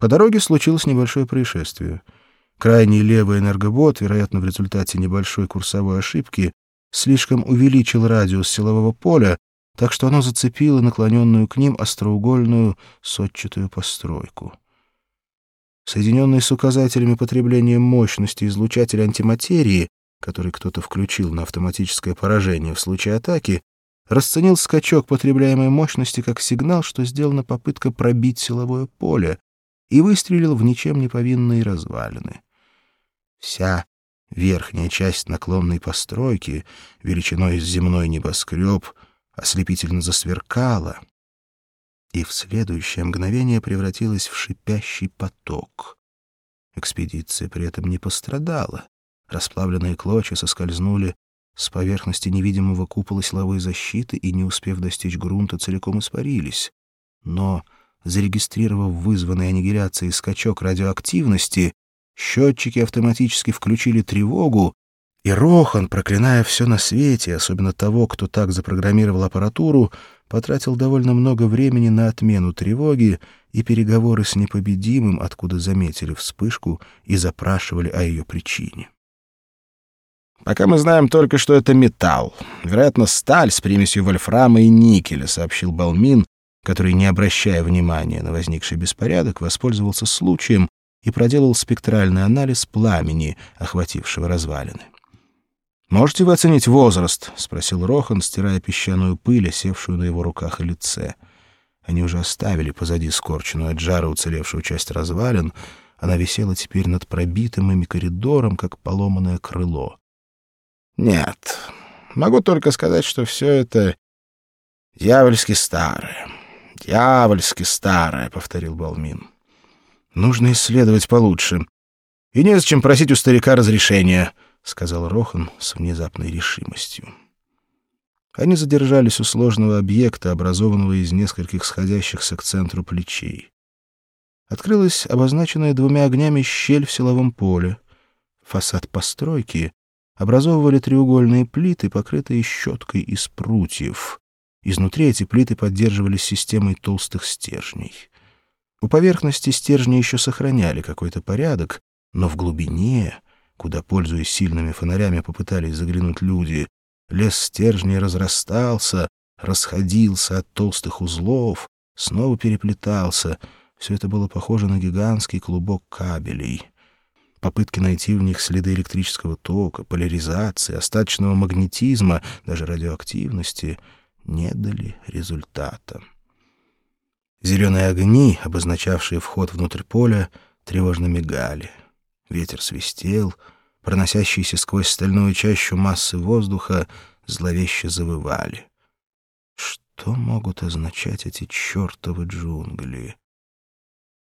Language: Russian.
По дороге случилось небольшое происшествие. Крайний левый энергобот, вероятно, в результате небольшой курсовой ошибки, слишком увеличил радиус силового поля, так что оно зацепило наклоненную к ним остроугольную сотчатую постройку. Соединенный с указателями потребления мощности излучатель антиматерии, который кто-то включил на автоматическое поражение в случае атаки, расценил скачок потребляемой мощности как сигнал, что сделана попытка пробить силовое поле, и выстрелил в ничем не повинные развалины. Вся верхняя часть наклонной постройки, величиной с земной небоскреб, ослепительно засверкала и в следующее мгновение превратилась в шипящий поток. Экспедиция при этом не пострадала. Расплавленные клочья соскользнули с поверхности невидимого купола силовой защиты и, не успев достичь грунта, целиком испарились. Но, зарегистрировав вызванный аннигиляцией скачок радиоактивности, счетчики автоматически включили тревогу, и Рохан, проклиная все на свете, особенно того, кто так запрограммировал аппаратуру, потратил довольно много времени на отмену тревоги и переговоры с непобедимым, откуда заметили вспышку и запрашивали о ее причине. «Пока мы знаем только, что это металл. Вероятно, сталь с примесью вольфрама и никеля», — сообщил Балмин, который, не обращая внимания на возникший беспорядок, воспользовался случаем и проделал спектральный анализ пламени, охватившего развалины. «Можете вы оценить возраст?» — спросил Рохан, стирая песчаную пыль, осевшую на его руках и лице. Они уже оставили позади скорченную от жара уцелевшую часть развалин. Она висела теперь над пробитым ими коридором, как поломанное крыло. «Нет, могу только сказать, что все это дьявольски старое. Дьявольски старое», — повторил Балмин. «Нужно исследовать получше. И незачем просить у старика разрешения», — сказал Рохан с внезапной решимостью. Они задержались у сложного объекта, образованного из нескольких сходящихся к центру плечей. Открылась обозначенная двумя огнями щель в силовом поле. Фасад постройки образовывали треугольные плиты, покрытые щеткой из прутьев. Изнутри эти плиты поддерживались системой толстых стержней. У поверхности стержни еще сохраняли какой-то порядок, но в глубине, куда, пользуясь сильными фонарями, попытались заглянуть люди, лес стержней разрастался, расходился от толстых узлов, снова переплетался. Все это было похоже на гигантский клубок кабелей. Попытки найти в них следы электрического тока, поляризации, остаточного магнетизма, даже радиоактивности не дали результата. Зеленые огни, обозначавшие вход внутрь поля, тревожно мигали. Ветер свистел, проносящиеся сквозь стальную чащу массы воздуха зловеще завывали. Что могут означать эти чертовы джунгли?